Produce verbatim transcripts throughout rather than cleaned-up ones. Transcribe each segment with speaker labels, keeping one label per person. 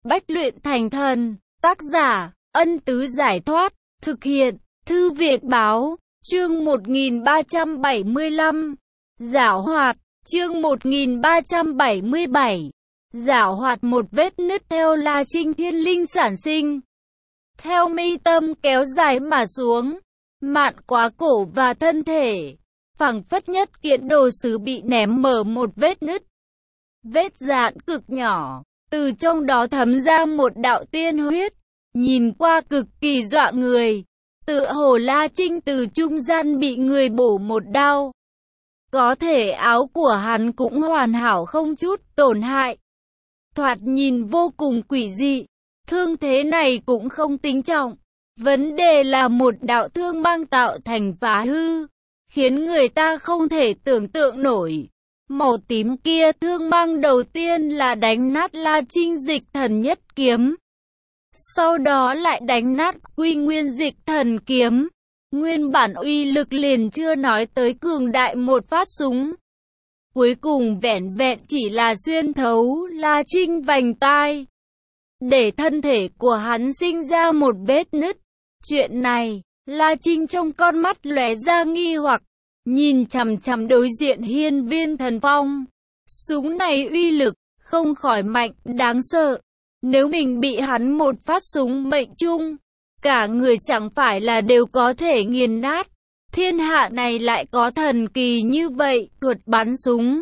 Speaker 1: Bách luyện thành thần. Tác giả, Ân Tứ Giải Thoát. Thực hiện, Thư viện Báo. Chương một nghìn ba trăm bảy mươi lăm. Giảo hoạt. Chương một nghìn ba trăm bảy mươi bảy. Giảo hoạt. Một vết nứt theo La Trinh thiên linh sản sinh, theo mi tâm kéo dài mà xuống, mạn quá cổ và thân thể, phảng phất nhất kiện đồ sứ bị ném mở một vết nứt. Vết dạn cực nhỏ, từ trong đó thấm ra một đạo tiên huyết, nhìn qua cực kỳ dọa người, tựa hồ La Trinh từ trung gian bị người bổ một đao. Có thể áo của hắn cũng hoàn hảo không chút tổn hại, thoạt nhìn vô cùng quỷ dị. Thương thế này cũng không tính trọng, vấn đề là một đạo thương băng tạo thành phá hư, khiến người ta không thể tưởng tượng nổi. Màu tím kia thương băng đầu tiên là đánh nát La Trinh dịch thần nhất kiếm, sau đó lại đánh nát Quy Nguyên dịch thần kiếm. Nguyên bản uy lực liền chưa nói tới cường đại một phát súng, cuối cùng vẻn vẹn chỉ là xuyên thấu La Trinh vành tai, để thân thể của hắn sinh ra một vết nứt. Chuyện này, La Trinh trong con mắt lóe ra nghi hoặc, nhìn chằm chằm đối diện Hiên Viên Thần Phong. Súng này uy lực không khỏi mạnh, đáng sợ. Nếu mình bị hắn một phát súng mệnh trung, cả người chẳng phải là đều có thể nghiền nát. Thiên hạ này lại có thần kỳ như vậy, thuật bắn súng.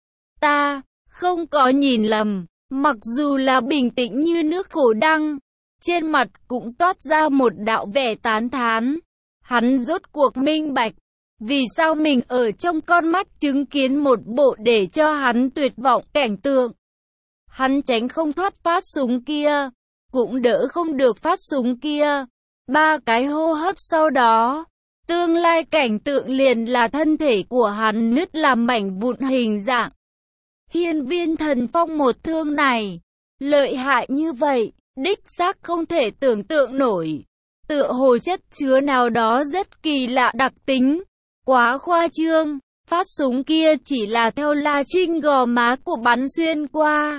Speaker 1: Ta không có nhìn lầm. Mặc dù là bình tĩnh như nước Cổ Đăng, trên mặt cũng toát ra một đạo vẻ tán thán. Hắn rốt cuộc minh bạch, vì sao mình ở trong con mắt chứng kiến một bộ để cho hắn tuyệt vọng cảnh tượng. Hắn tránh không thoát phát súng kia, cũng đỡ không được phát súng kia. Ba cái hô hấp sau đó, tương lai cảnh tượng liền là thân thể của hắn nứt làm mảnh vụn hình dạng. Hiên Viên Thần Phong một thương này, lợi hại như vậy, đích xác không thể tưởng tượng nổi. Tựa hồ chất chứa nào đó rất kỳ lạ đặc tính, quá khoa trương. Phát súng kia chỉ là theo La Trinh gò má của bắn xuyên qua,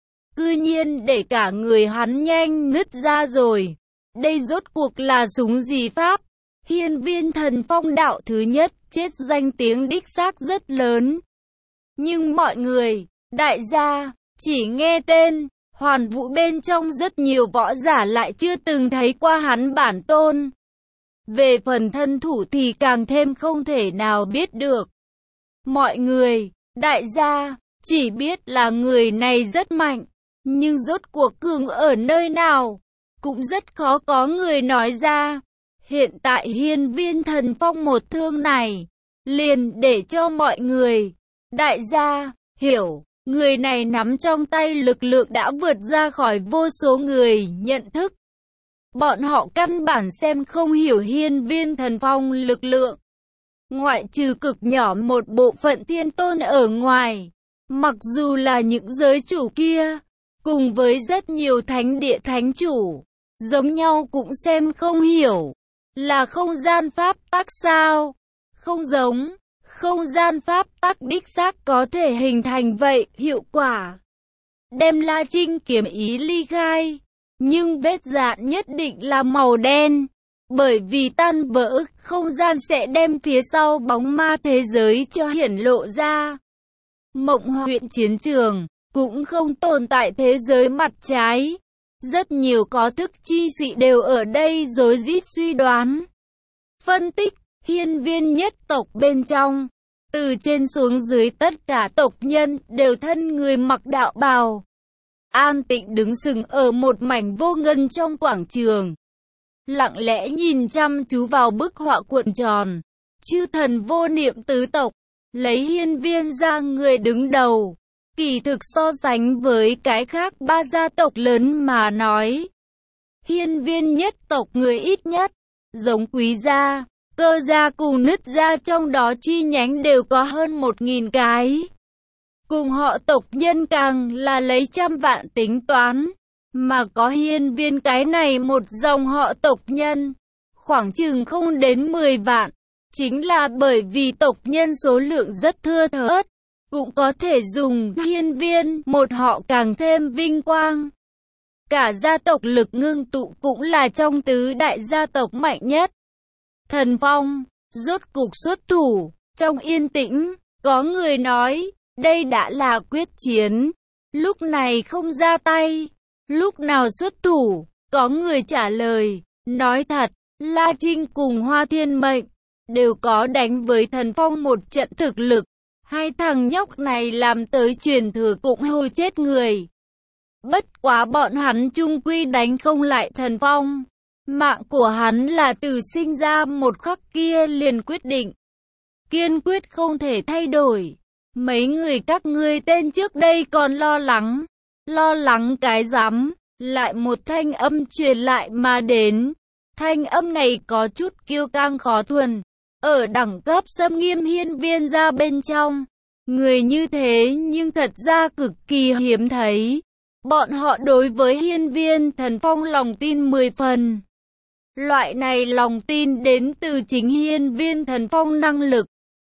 Speaker 1: cư nhiên để cả người hắn nhanh nứt ra rồi. Đây rốt cuộc là súng gì pháp? Hiên Viên Thần Phong đạo thứ nhất chết danh tiếng đích xác rất lớn. Nhưng mọi người, đại gia, chỉ nghe tên, Hoàn Vũ bên trong rất nhiều võ giả lại chưa từng thấy qua hắn bản tôn. Về phần thân thủ thì càng thêm không thể nào biết được. Mọi người, đại gia, chỉ biết là người này rất mạnh, nhưng rốt cuộc cường ở nơi nào, cũng rất khó có người nói ra. Hiện tại Hiên Viên Thần Phong một thương này, liền để cho mọi người, đại gia, hiểu, người này nắm trong tay lực lượng đã vượt ra khỏi vô số người nhận thức. Bọn họ căn bản xem không hiểu Hiên Viên Thần Phong lực lượng. Ngoại trừ cực nhỏ một bộ phận thiên tôn ở ngoài, mặc dù là những giới chủ kia, cùng với rất nhiều thánh địa thánh chủ, giống nhau cũng xem không hiểu. Là không gian pháp tắc sao? Không giống. Không gian pháp tắc đích xác có thể hình thành vậy, hiệu quả đem La Trinh kiếm ý ly khai, nhưng vết dạn nhất định là màu đen, bởi vì tan vỡ không gian sẽ đem phía sau bóng ma thế giới cho hiển lộ ra. Mộng huyện chiến trường cũng không tồn tại thế giới mặt trái. Rất nhiều có thức chi sĩ đều ở đây rối rít suy đoán, phân tích. Hiên Viên nhất tộc bên trong, từ trên xuống dưới tất cả tộc nhân đều thân người mặc đạo bào, an tĩnh đứng sừng ở một mảnh vô ngân trong quảng trường, lặng lẽ nhìn chăm chú vào bức họa cuộn tròn. Chư thần vô niệm tứ tộc, lấy Hiên Viên ra người đứng đầu. Kỳ thực so sánh với cái khác ba gia tộc lớn mà nói, Hiên Viên nhất tộc người ít nhất, giống Quý gia, Cơ gia cùng Nứt gia trong đó chi nhánh đều có hơn một nghìn cái. Cùng họ tộc nhân càng là lấy trăm vạn tính toán, mà có Hiên Viên cái này một dòng họ tộc nhân, khoảng chừng không đến mười vạn. Chính là bởi vì tộc nhân số lượng rất thưa thớt, cũng có thể dùng Hiên Viên một họ càng thêm vinh quang. cả gia tộc lực ngưng tụ cũng là trong tứ đại gia tộc mạnh nhất. Thần Phong, rốt cục xuất thủ, trong yên tĩnh, có người nói, đây đã là quyết chiến, lúc này không ra tay, lúc nào xuất thủ, có người trả lời, nói thật, La Trinh cùng Hoa Thiên Mệnh, đều có đánh với Thần Phong một trận thực lực, hai thằng nhóc này làm tới truyền thừa cũng hôi chết người. Bất quá bọn hắn chung quy đánh không lại Thần Phong. Mạng của hắn là từ sinh ra một khắc kia liền quyết định. Kiên quyết không thể thay đổi. Mấy người các ngươi tên trước đây còn lo lắng. Lo lắng cái rắm. Lại một thanh âm truyền lại mà đến. Thanh âm này có chút kiêu căng khó thuần. Ở đẳng cấp xâm nghiêm hiên viên gia bên trong. Người như thế nhưng thật ra cực kỳ hiếm thấy. Bọn họ đối với hiên viên Thần Phong lòng tin mười phần. Loại này lòng tin đến từ chính hiên viên Thần Phong năng lực.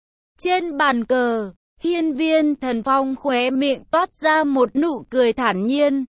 Speaker 1: Trên bàn cờ, hiên viên Thần Phong khóe miệng toát ra một nụ cười thản nhiên.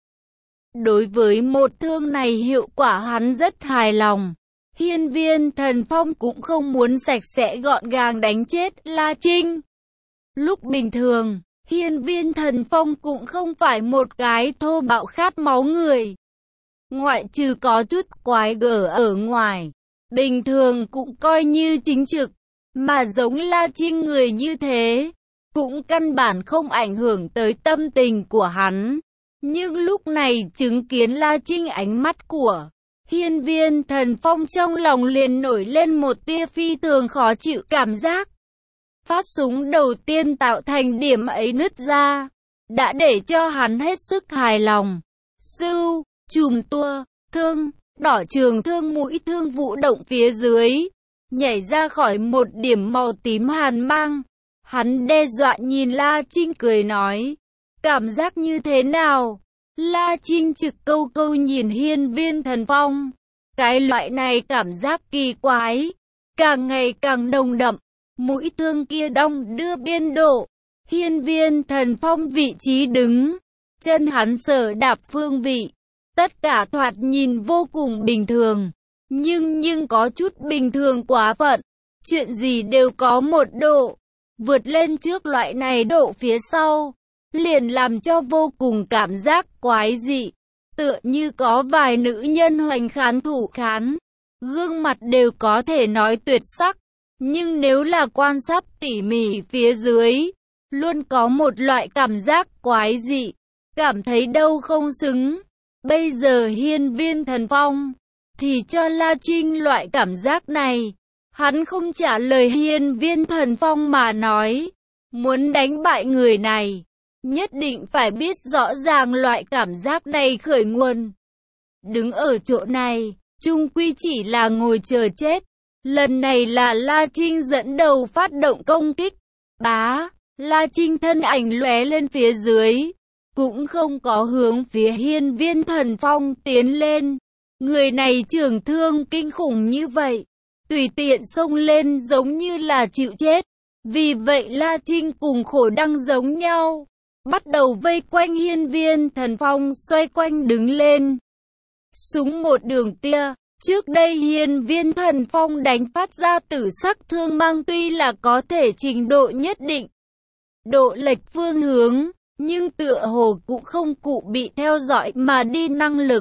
Speaker 1: Đối với một thương này hiệu quả hắn rất hài lòng. Hiên viên Thần Phong cũng không muốn sạch sẽ gọn gàng đánh chết La Trinh. Lúc bình thường, hiên viên Thần Phong cũng không phải một cái thô bạo khát máu người. Ngoại trừ có chút quái gở ở ngoài, bình thường cũng coi như chính trực, mà giống La Trinh người như thế, cũng căn bản không ảnh hưởng tới tâm tình của hắn. Nhưng lúc này chứng kiến La Trinh ánh mắt của hiên viên Thần Phong trong lòng liền nổi lên một tia phi thường khó chịu cảm giác. Phát súng đầu tiên tạo thành điểm ấy nứt ra, đã để cho hắn hết sức hài lòng. Sưu, chùm tua, thương, đỏ trường thương mũi thương vũ động phía dưới, nhảy ra khỏi một điểm màu tím hàn mang. Hắn đe dọa nhìn La Trinh cười nói, cảm giác như thế nào? La Trinh trực câu câu nhìn hiên viên Thần Phong. Cái loại này cảm giác kỳ quái, càng ngày càng nồng đậm. Mũi thương kia đong đưa biên độ. Hiên viên Thần Phong vị trí đứng, chân hắn sở đạp phương vị. Tất cả thoạt nhìn vô cùng bình thường. Nhưng nhưng có chút bình thường quá phận. Chuyện gì đều có một độ. Vượt lên trước loại này độ phía sau. Liền làm cho vô cùng cảm giác quái dị. Tựa như có vài nữ nhân hoành khán thủ khán. Gương mặt đều có thể nói tuyệt sắc. Nhưng nếu là quan sát tỉ mỉ phía dưới, luôn có một loại cảm giác quái dị. Cảm thấy đâu không xứng. Bây giờ hiên viên Thần Phong thì cho La Trinh loại cảm giác này. Hắn không trả lời hiên viên Thần Phong mà nói. Muốn đánh bại người này, nhất định phải biết rõ ràng loại cảm giác này khởi nguồn. Đứng ở chỗ này, chung quy chỉ là ngồi chờ chết. Lần này là La Trinh dẫn đầu phát động công kích. Bá, La Trinh thân ảnh lóe lên phía dưới. Cũng không có hướng phía hiên viên Thần Phong tiến lên. Người này trường thương kinh khủng như vậy, tùy tiện xông lên giống như là chịu chết. Vì vậy La Trinh cùng Khổ Đăng giống nhau, bắt đầu vây quanh hiên viên Thần Phong xoay quanh đứng lên. Súng một đường tia, trước đây hiên viên Thần Phong đánh phát ra tử sắc thương mang tuy là có thể trình độ nhất định, độ lệch phương hướng, nhưng tựa hồ cũng không cụ bị theo dõi mà đi năng lực.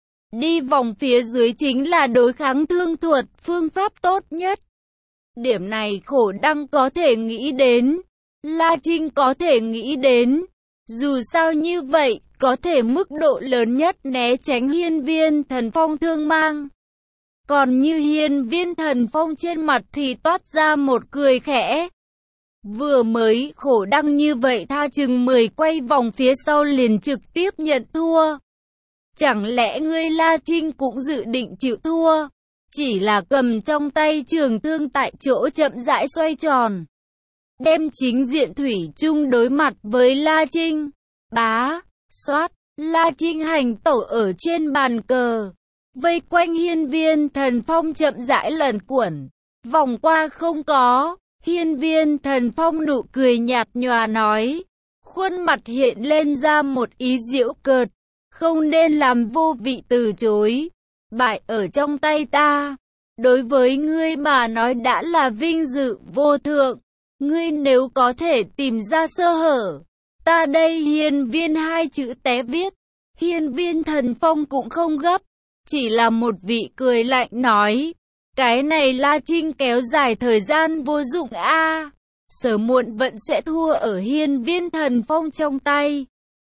Speaker 1: Đi vòng phía dưới chính là đối kháng thương thuật phương pháp tốt nhất. Điểm này Khổ Đăng có thể nghĩ đến, La Trinh có thể nghĩ đến. Dù sao như vậy, có thể mức độ lớn nhất né tránh hiên viên Thần Phong thương mang. Còn như hiên viên Thần Phong trên mặt thì toát ra một cười khẽ. Vừa mới Khổ Đăng như vậy tha chừng mười quay vòng phía sau liền trực tiếp nhận thua. Chẳng lẽ ngươi La Trinh cũng dự định chịu thua? Chỉ là cầm trong tay trường thương tại chỗ chậm rãi xoay tròn. Đem chính diện thủy chung đối mặt với La Trinh. Bá, xoát, La Trinh hành tẩu ở trên bàn cờ. Vây quanh hiên viên Thần Phong chậm rãi lẩn quẩn. Vòng qua không có. Hiên viên Thần Phong nụ cười nhạt nhòa nói. Khuôn mặt hiện lên ra một ý giễu cợt. không nên làm vô vị từ chối. Bại ở trong tay ta, đối với ngươi mà nói đã là vinh dự vô thượng. Ngươi nếu có thể tìm ra sơ hở, ta đây hiên viên hai chữ té viết. Hiên viên Thần Phong cũng không gấp, chỉ là một vị cười lạnh nói, cái này La Trinh kéo dài thời gian vô dụng a, à. Sớm muộn vẫn sẽ thua ở hiên viên Thần Phong trong tay.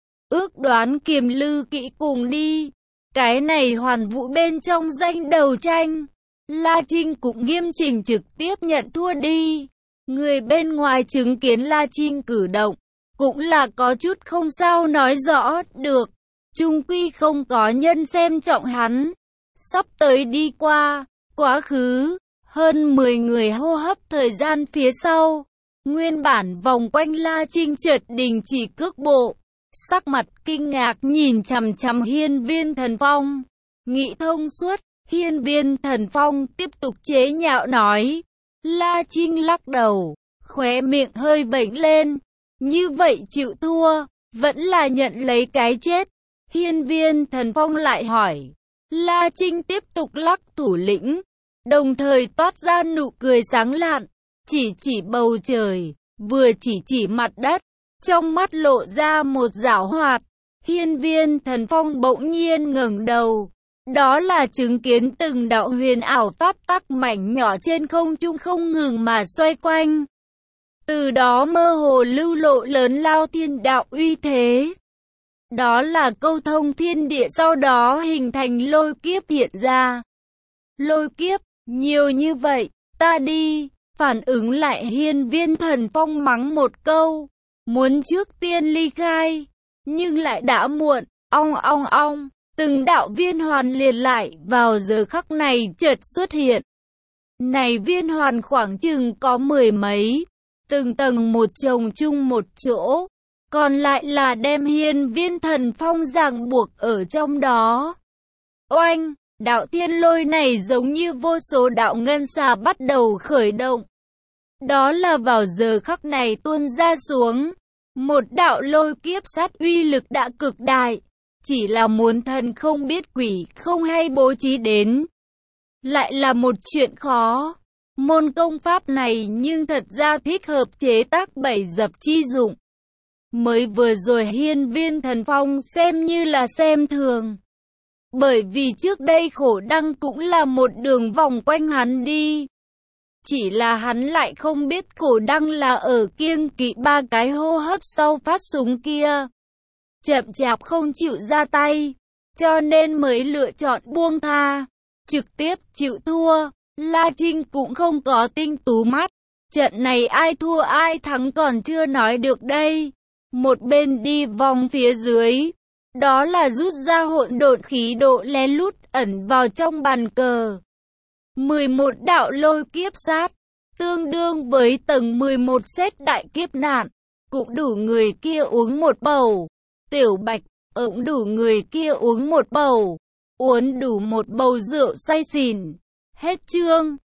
Speaker 1: Ước đoán kiềm lư kỹ cùng đi, cái này hoàn vũ bên trong danh đầu tranh. La Trinh cũng nghiêm chỉnh trực tiếp nhận thua đi. Người bên ngoài chứng kiến La Trinh cử động, cũng là có chút không sao nói rõ được. Chung quy không có nhân xem trọng hắn. Sắp tới đi qua, quá khứ, hơn mười người hô hấp thời gian phía sau. Nguyên bản vòng quanh La Trinh chợt đình chỉ cước bộ. Sắc mặt kinh ngạc nhìn chằm chằm hiên viên Thần Phong. Nghĩ thông suốt, hiên viên Thần Phong tiếp tục chế nhạo nói. La Trinh lắc đầu, khóe miệng hơi vểnh lên. Như vậy chịu thua, vẫn là nhận lấy cái chết. Hiên viên Thần Phong lại hỏi. La Trinh tiếp tục lắc thủ lĩnh, đồng thời toát ra nụ cười sáng lạn, chỉ chỉ bầu trời, vừa chỉ chỉ mặt đất, trong mắt lộ ra một giảo hoạt. Hiên viên Thần Phong bỗng nhiên ngẩng đầu, đó là chứng kiến từng đạo huyền ảo pháp tắc mảnh nhỏ trên không trung không ngừng mà xoay quanh. Từ đó mơ hồ lưu lộ lớn lao thiên đạo uy thế. Đó là câu thông thiên địa, sau đó hình thành lôi kiếp hiện ra. Lôi kiếp, nhiều như vậy, ta đi. Phản ứng lại hiên viên Thần Phong mắng một câu, muốn trước tiên ly khai, nhưng lại đã muộn. Ong ong ong, từng đạo viên hoàn liền lại vào giờ khắc này chợt xuất hiện. Này viên hoàn khoảng chừng có mười mấy, từng tầng một chồng chung một chỗ, còn lại là đem hiên viên Thần Phong ràng buộc ở trong đó. Oanh, đạo thiên lôi này giống như vô số đạo ngân xà bắt đầu khởi động. Đó là vào giờ khắc này tuôn ra xuống, một đạo lôi kiếp sát uy lực đã cực đại, chỉ là muốn thần không biết quỷ không hay bố trí đến. Lại là một chuyện khó. Môn công pháp này nhưng thật ra thích hợp chế tác bảy dập chi dụng. Mới vừa rồi hiên viên Thần Phong xem như là xem thường. Bởi vì trước đây khổ đăng cũng là một đường vòng quanh hắn đi. Chỉ là hắn lại không biết khổ đăng là ở kiêng kỵ ba cái hô hấp sau phát súng kia. Chậm chạp không chịu ra tay, cho nên mới lựa chọn buông tha, trực tiếp chịu thua. La Trinh cũng không có tinh tú mắt. Trận này ai thua ai thắng còn chưa nói được đây. Một bên đi vòng phía dưới, đó là rút ra hỗn độn khí độ lén lút ẩn vào trong bàn cờ. mười một đạo lôi kiếp sát, tương đương với tầng mười một set đại kiếp nạn, cũng đủ người kia uống một bầu. Tiểu Bạch, cũng đủ người kia uống một bầu, uống đủ một bầu rượu say xỉn. Hết chương.